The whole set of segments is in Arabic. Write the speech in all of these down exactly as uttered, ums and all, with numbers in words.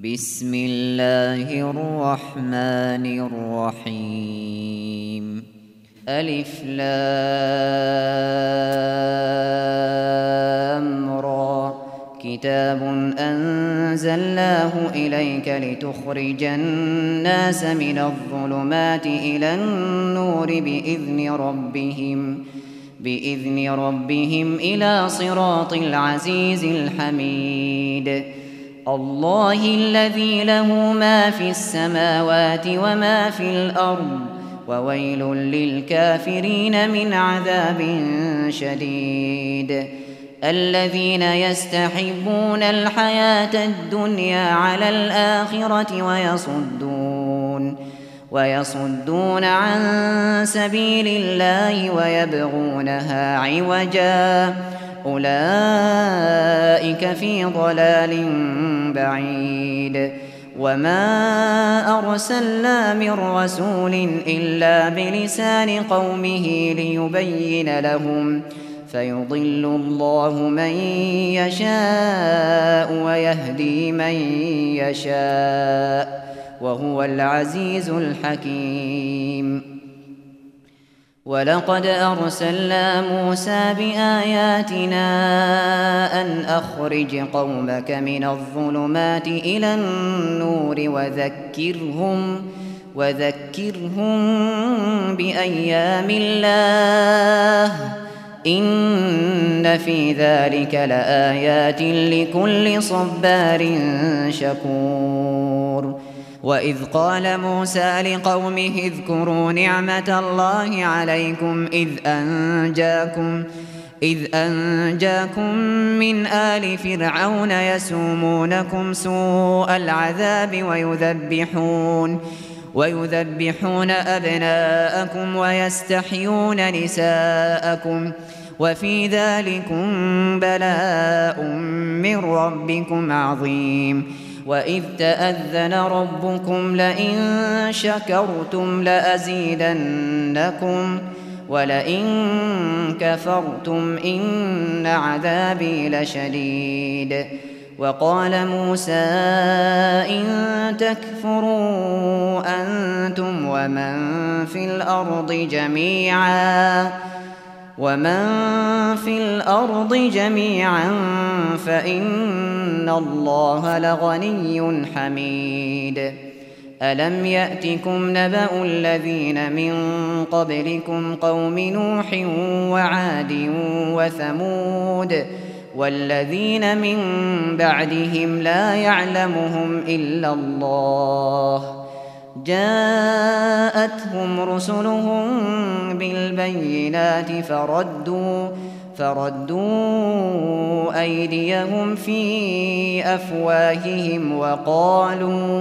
بسم الله الرحمن الرحيم ألف لام را كتاب أنزلناه إليك لتخرج الناس من الظلمات إلى النور بإذن ربهم بإذن ربهم إلى صراط العزيز الحميد الله الذي له ما في السماوات وما في الأرض وويل للكافرين من عذاب شديد الذين يستحبون الحياة الدنيا على الآخرة ويصدون ويصدون عن سبيل الله ويبغونها عوجا أولئك في ضلال بعيد وما أرسلنا من رسول إلا بلسان قومه ليبين لهم فيضل الله من يشاء ويهدي من يشاء وهو العزيز الحكيم ولقد أرسلنا موسى بآياتنا أن أخرج قومك من الظلمات إلى النور وذكرهم وذكرهم بأيام الله إن في ذلك لآيات لكل صبار شكور وإذ قال موسى لقومه اذكروا نعمة الله عليكم إذ أنجاكم إذ أنجاكم من آل فرعون يسومونكم سوء العذاب ويذبحون ويذبحون أبناءكم ويستحيون نساءكم وفي ذلكم بلاء من ربكم عظيم وإذ تأذن ربكم لئن شكرتم لأزيدنكم ولئن كفرتم إن عذابي لشديد وقال موسى إن تكفروا أنتم ومن في الأرض جميعا ومن في الأرض جميعا فإن الله لغني حميد ألم يأتكم نبأ الذين من قبلكم قوم نوح وعاد وثمود والذين من بعدهم لا يعلمهم إلا الله جاءتهم رسلهم بالبينات فردوا فردوا أيديهم في أفواههم وقالوا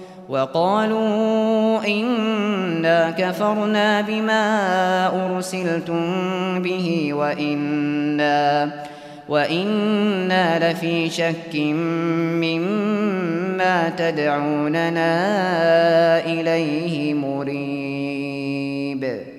وقالوا إنا كفرنا بما أرسلتم به وإنا وإنا لفي شك مما تدعوننا إليه مريب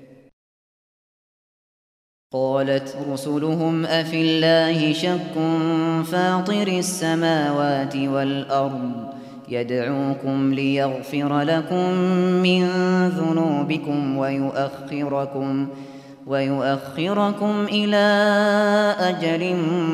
قالت رسلهم أفي الله شك فاطر السماوات والأرض يدعوكم ليغفر لكم من ذنوبكم ويؤخركم ويؤخركم إلى أجل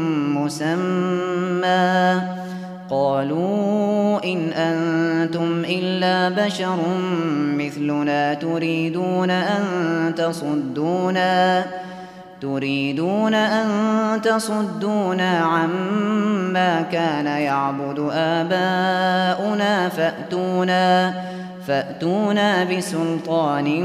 مسمى قالوا إن أنتم إلا بشر مثلنا تريدون أن تصدونا تريدون أن تصدونا عما كان يعبد آباؤنا فأتونا فأتونا بسلطان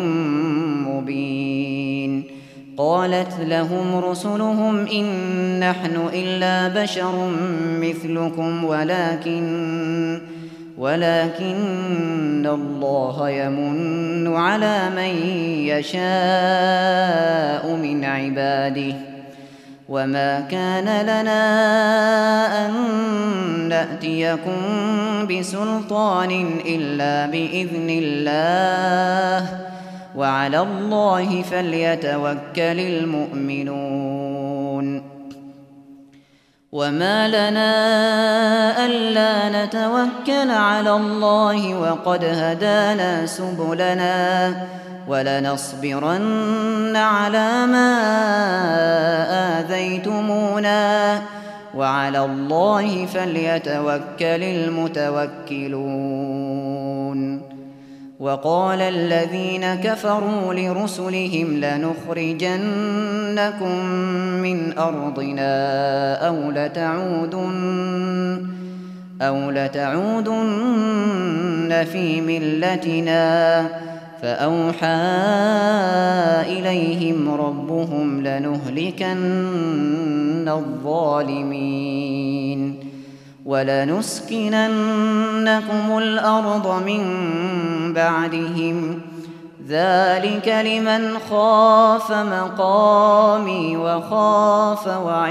مبين قالت لهم رسلهم إن نحن إلا بشر مثلكم ولكن ولكن الله يمن على من يشاء من عباده وما كان لنا أن نأتيكم بسلطان إلا بإذن الله وعلى الله فليتوكل المؤمنون وما لنا ألا نتوكل على الله وقد هدانا سبلنا ولنصبرن على ما آذيتمونا وعلى الله فليتوكل المتوكلون. وقال الذين كفروا لرسلهم لنخرجنكم من أرضنا أو لتعودن, أو لتعودن في ملتنا فأوحى إليهم ربهم لنهلكن الظالمين ولنسكننكم الأرض من بعدهم ذلك لمن خاف مقامي وخاف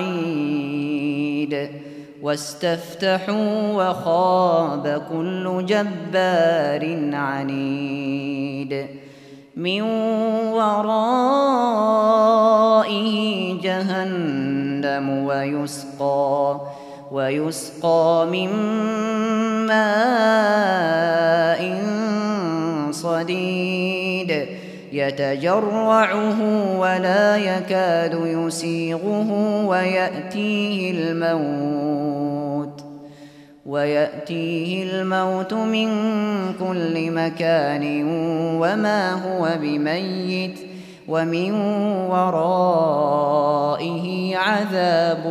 وعيد واستفتحوا وخاب كل جبار عنيد من ورائه جهنم ويسقى ويسقى من ماء صديد يتجرعه ولا يكاد يسيغه ويأتيه الموت ويأتيه الموت من كل مكان وما هو بميت ومن ورائه عذاب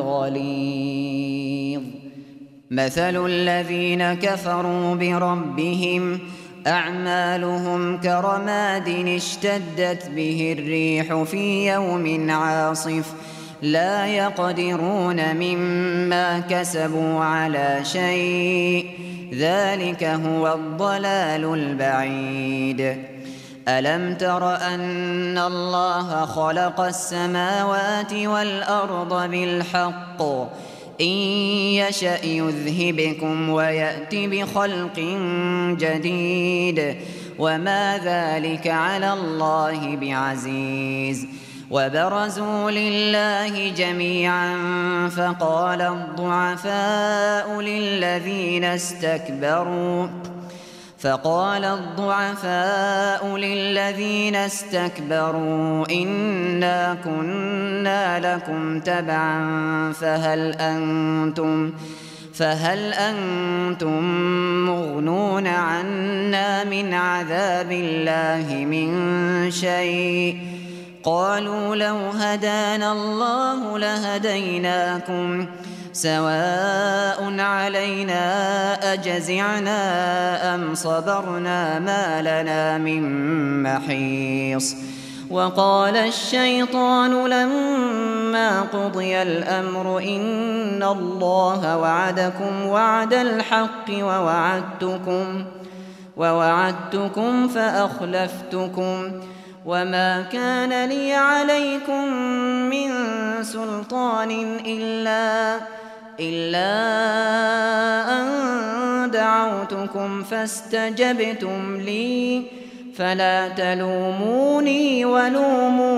غليظ. مثل الذين كفروا بربهم أعمالهم كرماد اشتدت به الريح في يوم عاصف لا يقدرون مما كسبوا على شيء ذلك هو الضلال البعيد. ألم تر أن الله خلق السماوات والأرض بالحق إن يشأ يذهبكم ويأت بخلق جديد وما ذلك على الله بعزيز. وبرزوا لله جميعا فقال الضعفاء للذين استكبروا فقال الضعفاء للذين استكبروا إنا كنا لكم تبعا فهل أنتم فهل أنتم مغنون عنا من عذاب الله من شيء قالوا لو هدانا الله لهديناكم سواء علينا أجزعنا أم صبرنا ما لنا من محيص. وقال الشيطان لما قضي الأمر إن الله وعدكم وعد الحق ووعدتكم, ووعدتكم فأخلفتكم وما كان لي عليكم من سلطان إلا إلا أن دعوتكم فاستجبتم لي فلا تلوموني ولوموا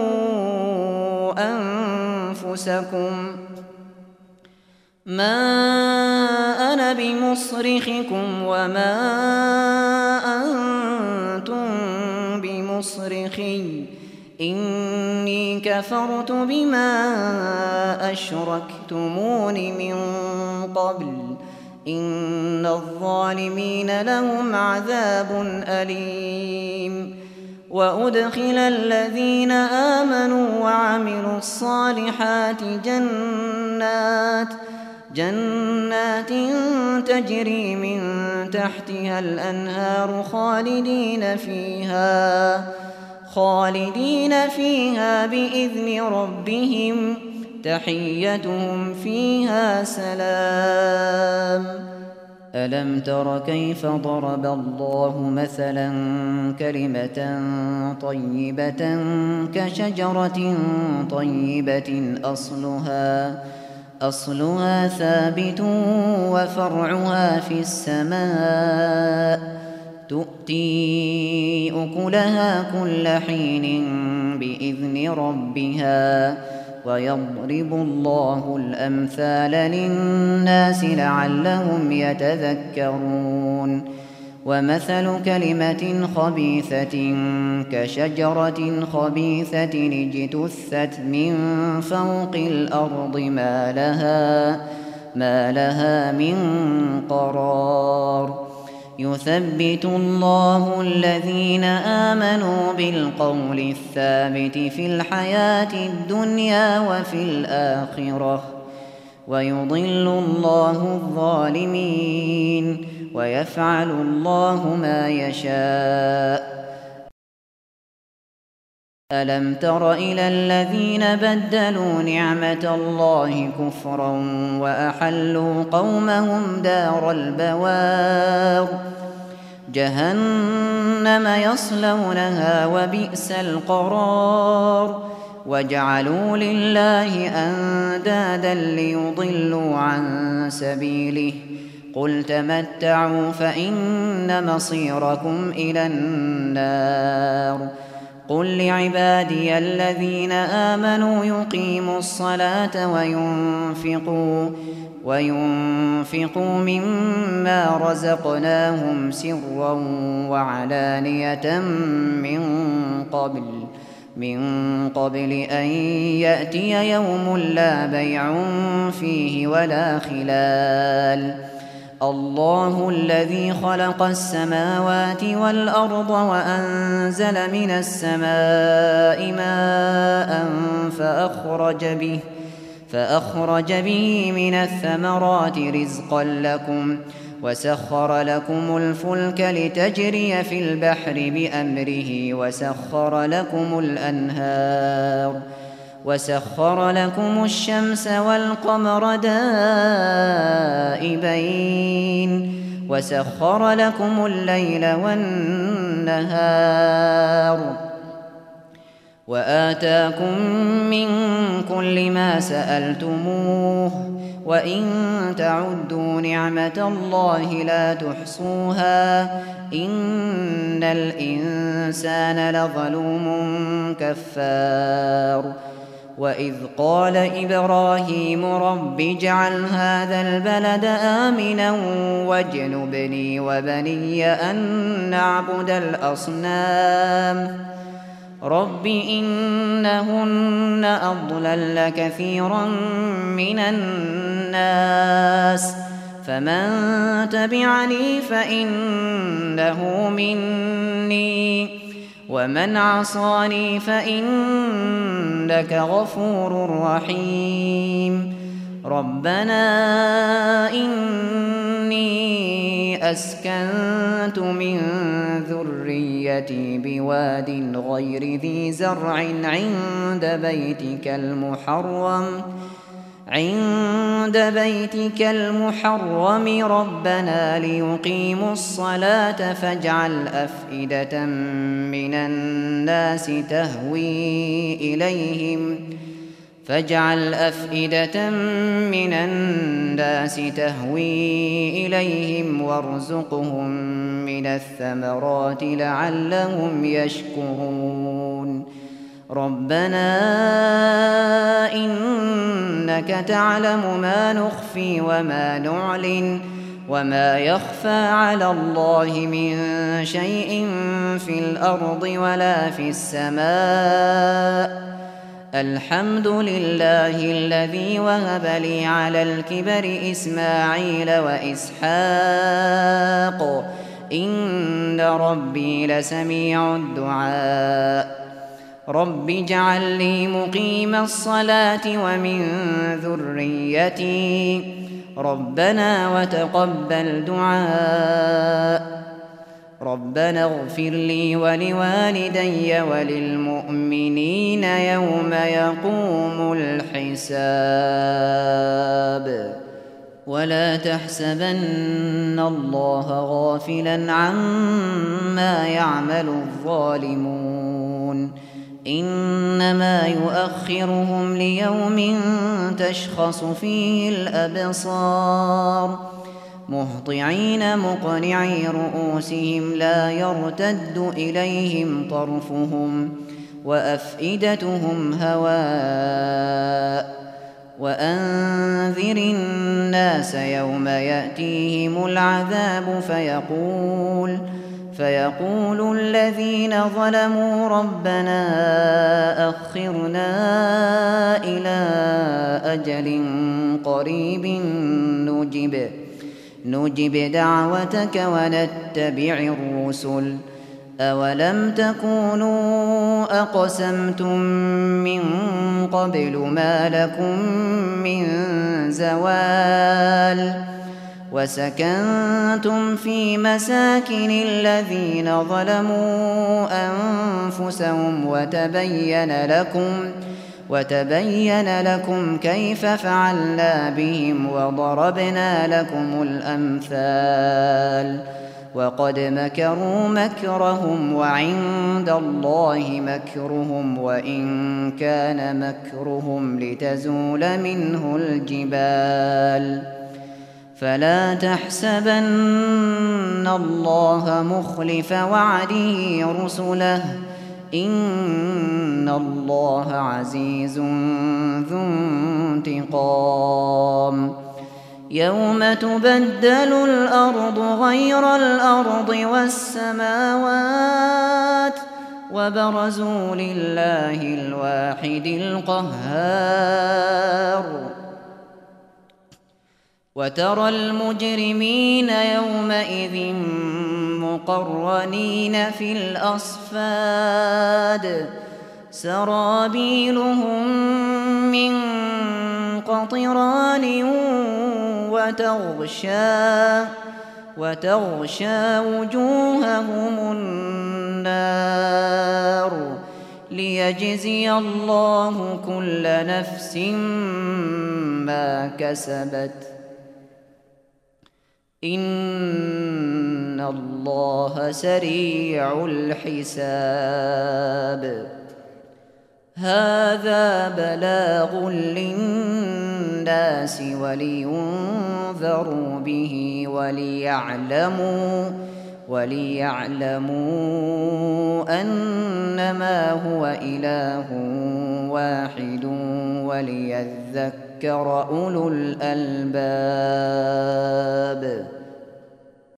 أنفسكم ما أنا بمصرخكم وما أنتم بمصرخي إني كفرت بما أشركتمون من قبل إن الظالمين لهم عذاب أليم. وأدخل الذين آمنوا وعملوا الصالحات جنات جنات تجري من تحتها الأنهار خالدين فيها خالدين فيها بإذن ربهم تحيتهم فيها سلام. ألم تر كيف ضرب الله مثلا كلمة طيبة كشجرة طيبة أصلها أصلها ثابت وفرعها في السماء تؤتي أكلها كل حين بإذن ربها ويضرب الله الأمثال للناس لعلهم يتذكرون ومثل كلمة خبيثة كشجرة خبيثة اجتثت من فوق الأرض ما لها, ما لها من قرار يثبت الله الذين آمنوا بالقول الثابت في الحياة الدنيا وفي الآخرة ويضل الله الظالمين ويفعل الله ما يشاء ألم تر إلى الذين بدلوا نعمة الله كفرا وأحلوا قومهم دار البوار جهنم يصلونها وبئس القرار وجعلوا لله أندادا ليضلوا عن سبيله قل تمتعوا فإن مصيركم إلى النار قل لعبادي الذين آمنوا يقيموا الصلاة وينفقوا, وينفقوا مما رزقناهم سرا وعلانية من قبل, من قبل أن يأتي يوم لا بيع فيه ولا خلال الله الذي خلق السماوات والأرض وأنزل من السماء ماء فأخرج به, فأخرج به من الثمرات رزقا لكم وسخر لكم الفلك لتجري في البحر بأمره وسخر لكم الأنهار وسخر لكم الشمس والقمر دائبين وسخر لكم الليل والنهار وآتاكم من كل ما سألتموه وإن تعدوا نعمة الله لا تحصوها إن الإنسان لظلوم كفار وإذ قال إبراهيم رب اجعل هذا البلد آمنا واجنبني وبني أن نعبد الأصنام رب إنهن أضللن كثيرا من الناس فمن تبعني فإنه مني ومن عصاني فإنك غفور رحيم ربنا إني أسكنت من ذريتي بواد غير ذي زرع عند بيتك المحرم عند بيتك المحرم ربنا ليقيموا الصلاة فاجعل أفئدة من الناس تهوي إليهم فاجعل أفئدة من الناس تهوي إليهم وارزقهم من الثمرات لعلهم يشكرون ربنا إنك تعلم ما نخفي وما نعلن وما يخفى على الله من شيء في الأرض ولا في السماء الحمد لله الذي وهب لي على الكبر إسماعيل وإسحاق إن ربي لسميع الدعاء رب اجعل لي مقيم الصلاة ومن ذريتي ربنا وتقبل دعاء ربنا اغفر لي ولوالدي وللمؤمنين يوم يقوم الحساب ولا تحسبن الله غافلا عما يعمل الظالمون إنما يؤخرهم ليوم تشخص فيه الأبصار مهطعين مقنعي رؤوسهم لا يرتد إليهم طرفهم وأفئدتهم هواء وأنذر الناس يوم يأتيهم العذاب فيقول فيقول الذين ظلموا ربنا أخرنا إلى أجل قريب نجب نجب دعوتك ونتبع الرسل أولم تكونوا أقسمتم من قبل ما لكم من زوال وسكنتم في مساكن الذين ظلموا أنفسهم وتبين لكم وتبين لكم كيف فعلنا بهم وضربنا لكم الأمثال وقد مكروا مكرهم وعند الله مكرهم وإن كان مكرهم لتزول منه الجبال فلا تحسبن الله مخلف وعده رسله إن الله عزيز ذو انتقام يوم تبدل الأرض غير الأرض والسماوات وبرزوا لله الواحد القهار وترى المجرمين يومئذ مقرنين في الأصفاد سرابيلهم من قطران وتغشى وتغشى وجوههم النار ليجزي الله كل نفس ما كسبت إن الله سريع الحساب هذا بلاغ للناس ولينذروا به وليعلموا وليعلموا أنما هو إله واحد وليذكر أولو الألباب